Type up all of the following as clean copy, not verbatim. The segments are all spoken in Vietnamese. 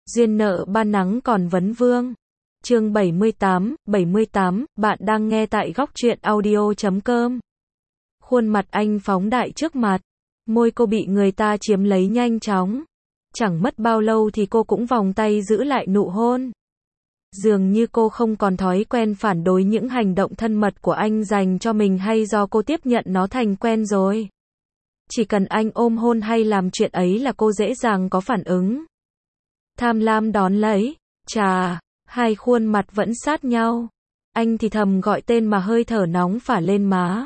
Duyên nợ ban nắng còn vấn vương. Chương 78, bạn đang nghe tại góc truyện audio.com. Khuôn mặt anh phóng đại trước mặt, môi cô bị người ta chiếm lấy nhanh chóng. Chẳng mất bao lâu thì cô cũng vòng tay giữ lại nụ hôn. Dường như cô không còn thói quen phản đối những hành động thân mật của anh dành cho mình, hay do cô tiếp nhận nó thành quen rồi. Chỉ cần anh ôm hôn hay làm chuyện ấy là cô dễ dàng có phản ứng. Tham lam đón lấy, chà, hai khuôn mặt vẫn sát nhau. Anh thì thầm gọi tên mà hơi thở nóng phả lên má.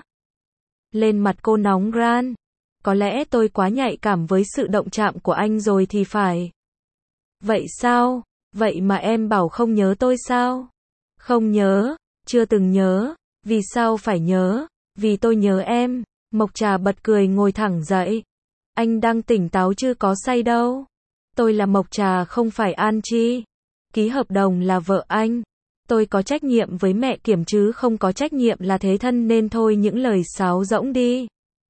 Lên mặt cô nóng ran. Có lẽ tôi quá nhạy cảm với sự động chạm của anh rồi thì phải. Vậy sao? Vậy mà em bảo không nhớ tôi sao? Không nhớ, chưa từng nhớ. Vì sao phải nhớ? Vì tôi nhớ em. Mộc Trà bật cười ngồi thẳng dậy. Anh đang tỉnh táo chứ có say đâu. Tôi là Mộc Trà không phải An Chi. Ký hợp đồng là vợ anh. Tôi có trách nhiệm với mẹ Kiểm chứ không có trách nhiệm là thế thân, nên thôi những lời sáo rỗng đi.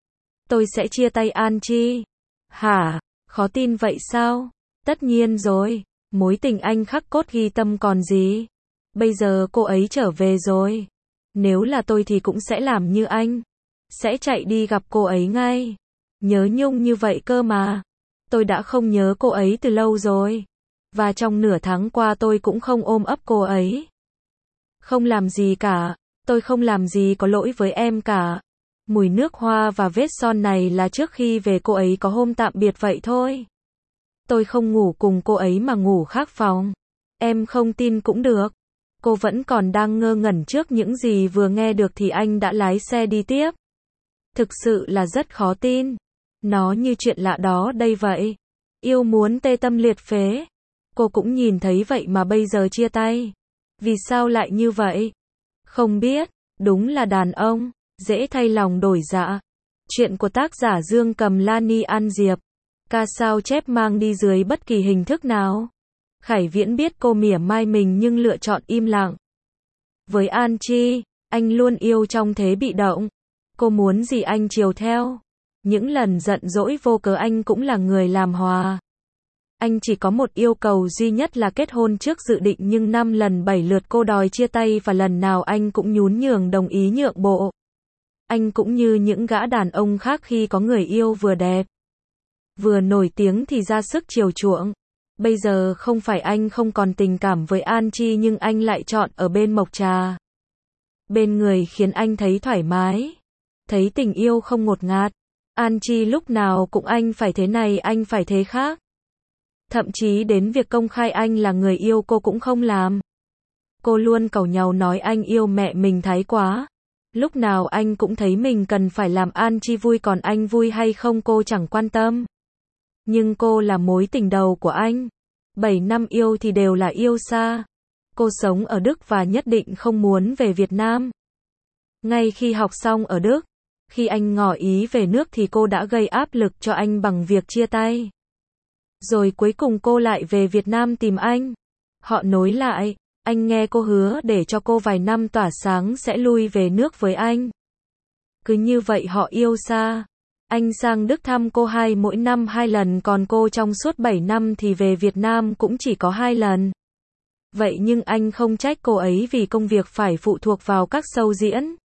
Tôi sẽ chia tay An Chi. Hả? Khó tin vậy sao? Tất nhiên rồi. Mối tình anh khắc cốt ghi tâm còn gì. Bây giờ cô ấy trở về rồi. Nếu là tôi thì cũng sẽ làm như anh. Sẽ chạy đi gặp cô ấy ngay. Nhớ nhung như vậy cơ mà. Tôi đã không nhớ cô ấy từ lâu rồi. Và trong nửa tháng qua tôi cũng không ôm ấp cô ấy. Không làm gì cả. Tôi không làm gì có lỗi với em cả. Mùi nước hoa và vết son này là trước khi về cô ấy có hôm tạm biệt vậy thôi. Tôi không ngủ cùng cô ấy mà ngủ khác phòng. Em không tin cũng được. Cô vẫn còn đang ngơ ngẩn trước những gì vừa nghe được thì anh đã lái xe đi tiếp. Thực sự là rất khó tin. Nó như chuyện lạ đó đây vậy. Yêu muốn tê tâm liệt phế. Cô cũng nhìn thấy vậy mà bây giờ chia tay. Vì sao lại như vậy? Không biết. Đúng là đàn ông. Dễ thay lòng đổi dạ. Chuyện của tác giả Dương Cầm Lani An Diệp. Ca sao chép mang đi dưới bất kỳ hình thức nào. Khải Viễn biết cô mỉa mai mình nhưng lựa chọn im lặng. Với An Chi, anh luôn yêu trong thế bị động. Cô muốn gì anh chiều theo. Những lần giận dỗi vô cớ anh cũng là người làm hòa. Anh chỉ có một yêu cầu duy nhất là kết hôn trước dự định, nhưng 5 lần 7 lượt cô đòi chia tay và lần nào anh cũng nhún nhường đồng ý nhượng bộ. Anh cũng như những gã đàn ông khác khi có người yêu vừa đẹp, vừa nổi tiếng thì ra sức chiều chuộng. Bây giờ không phải anh không còn tình cảm với An Chi, nhưng anh lại chọn ở bên Mộc Trà. Bên người khiến anh thấy thoải mái. Thấy tình yêu không ngột ngạt. An Chi lúc nào cũng anh phải thế này, anh phải thế khác. Thậm chí đến việc công khai anh là người yêu cô cũng không làm. Cô luôn càu nhàu nói anh yêu mẹ mình thái quá. Lúc nào anh cũng thấy mình cần phải làm An Chi vui, còn anh vui hay không cô chẳng quan tâm. Nhưng cô là mối tình đầu của anh. 7 năm yêu thì đều là yêu xa. Cô sống ở Đức và nhất định không muốn về Việt Nam. Ngay khi học xong ở Đức, khi anh ngỏ ý về nước thì cô đã gây áp lực cho anh bằng việc chia tay. Rồi cuối cùng cô lại về Việt Nam tìm anh. Họ nối lại, anh nghe cô hứa để cho cô vài năm tỏa sáng sẽ lui về nước với anh. Cứ như vậy họ yêu xa. Anh sang Đức thăm cô mỗi năm 2 lần, còn cô trong suốt 7 năm thì về Việt Nam cũng chỉ có 2 lần. Vậy nhưng anh không trách cô ấy vì công việc phải phụ thuộc vào các show diễn.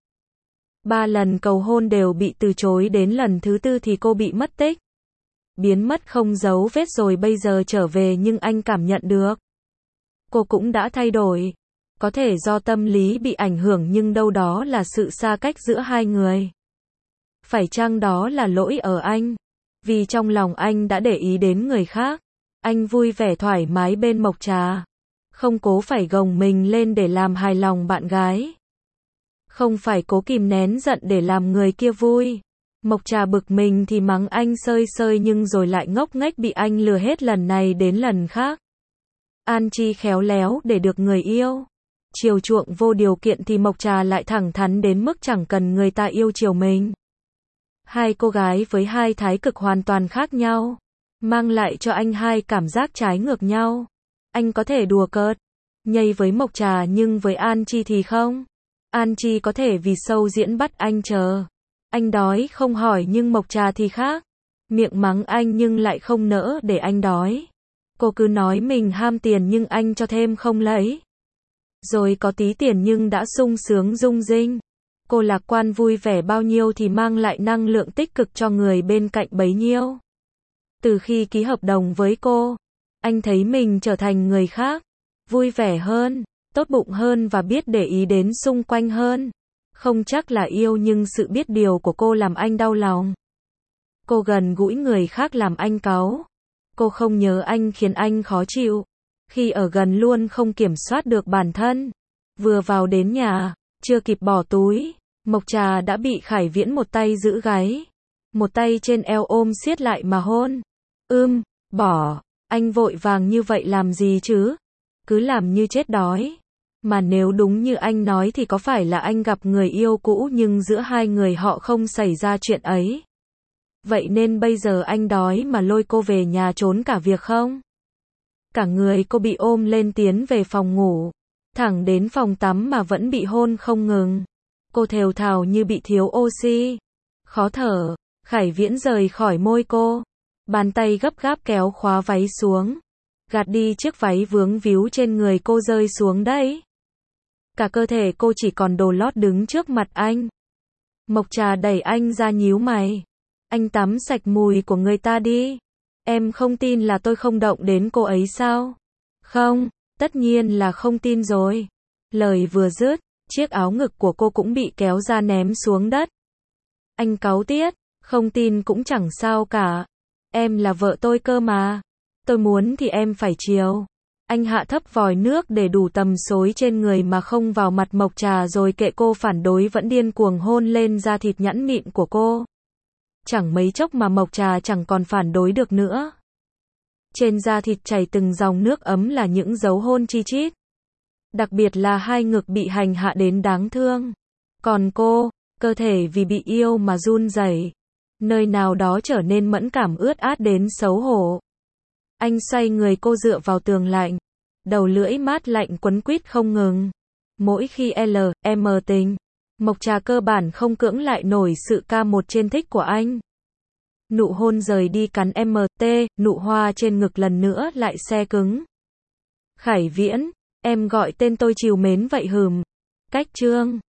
3 lần cầu hôn đều bị từ chối, đến lần thứ 4 thì cô bị mất tích. Biến mất không dấu vết rồi bây giờ trở về, nhưng anh cảm nhận được. Cô cũng đã thay đổi. Có thể do tâm lý bị ảnh hưởng, nhưng đâu đó là sự xa cách giữa hai người. Phải chăng đó là lỗi ở anh? Vì trong lòng anh đã để ý đến người khác. Anh vui vẻ thoải mái bên Mộc Trà. Không cố phải gồng mình lên để làm hài lòng bạn gái. Không phải cố kìm nén giận để làm người kia vui. Mộc Trà bực mình thì mắng anh sơi sơi, nhưng rồi lại ngốc nghếch bị anh lừa hết lần này đến lần khác. An Chi khéo léo để được người yêu chiều chuộng vô điều kiện thì Mộc Trà lại thẳng thắn đến mức chẳng cần người ta yêu chiều mình. Hai cô gái với hai thái cực hoàn toàn khác nhau, mang lại cho anh hai cảm giác trái ngược nhau. Anh có thể đùa cợt, nhây với Mộc Trà, nhưng với An Chi thì không. An Chi có thể vì show diễn bắt anh chờ. Anh đói không hỏi, nhưng Mộc Trà thì khác. Miệng mắng anh nhưng lại không nỡ để anh đói. Cô cứ nói mình ham tiền nhưng anh cho thêm không lấy. Rồi có tí tiền nhưng đã sung sướng rung rinh. Cô lạc quan vui vẻ bao nhiêu thì mang lại năng lượng tích cực cho người bên cạnh bấy nhiêu. Từ khi ký hợp đồng với cô, anh thấy mình trở thành người khác, vui vẻ hơn, tốt bụng hơn và biết để ý đến xung quanh hơn. Không chắc là yêu nhưng sự biết điều của cô làm anh đau lòng. Cô gần gũi người khác làm anh cáu. Cô không nhớ anh khiến anh khó chịu. Khi ở gần luôn không kiểm soát được bản thân. Vừa vào đến nhà, chưa kịp bỏ túi, Mộc Trà đã bị Khải Viễn một tay giữ gáy, một tay trên eo ôm siết lại mà hôn. Bỏ, anh vội vàng như vậy làm gì chứ? Cứ làm như chết đói. Mà nếu đúng như anh nói thì có phải là anh gặp người yêu cũ nhưng giữa hai người họ không xảy ra chuyện ấy? Vậy nên bây giờ anh đói mà lôi cô về nhà trốn cả việc không? Cả người cô bị ôm lên tiến về phòng ngủ, thẳng đến phòng tắm mà vẫn bị hôn không ngừng. Cô thều thào như bị thiếu oxy, khó thở. Khải Viễn rời khỏi môi cô, bàn tay gấp gáp kéo khóa váy xuống, gạt đi chiếc váy vướng víu trên người cô rơi xuống đấy. Cả cơ thể cô chỉ còn đồ lót đứng trước mặt anh. Mộc Trà đẩy anh ra nhíu mày. Anh tắm sạch mùi của người ta đi. Em không tin là tôi không động đến cô ấy sao? Không, tất nhiên là không tin rồi. Lời vừa dứt, chiếc áo ngực của cô cũng bị kéo ra ném xuống đất. Anh cáu tiết, không tin cũng chẳng sao cả. Em là vợ tôi cơ mà. Tôi muốn thì em phải chiều. Anh hạ thấp vòi nước để đủ tầm xối trên người mà không vào mặt Mộc Trà rồi kệ cô phản đối vẫn điên cuồng hôn lên da thịt nhẵn mịn của cô. Chẳng mấy chốc mà Mộc Trà chẳng còn phản đối được nữa. Trên da thịt chảy từng dòng nước ấm là những dấu hôn chi chít. Đặc biệt là hai ngực bị hành hạ đến đáng thương. Còn cô, cơ thể vì bị yêu mà run rẩy, nơi nào đó trở nên mẫn cảm ướt át đến xấu hổ. Anh xoay người cô dựa vào tường lạnh, đầu lưỡi mát lạnh quấn quýt không ngừng. Mỗi khi L.M. tình, Mộc Trà cơ bản không cưỡng lại nổi sự ca một trên thích của anh. Nụ hôn rời đi cắn MT, nụ hoa trên ngực lần nữa lại se cứng. Khải Viễn, em gọi tên tôi trìu mến vậy hừm. Cách chương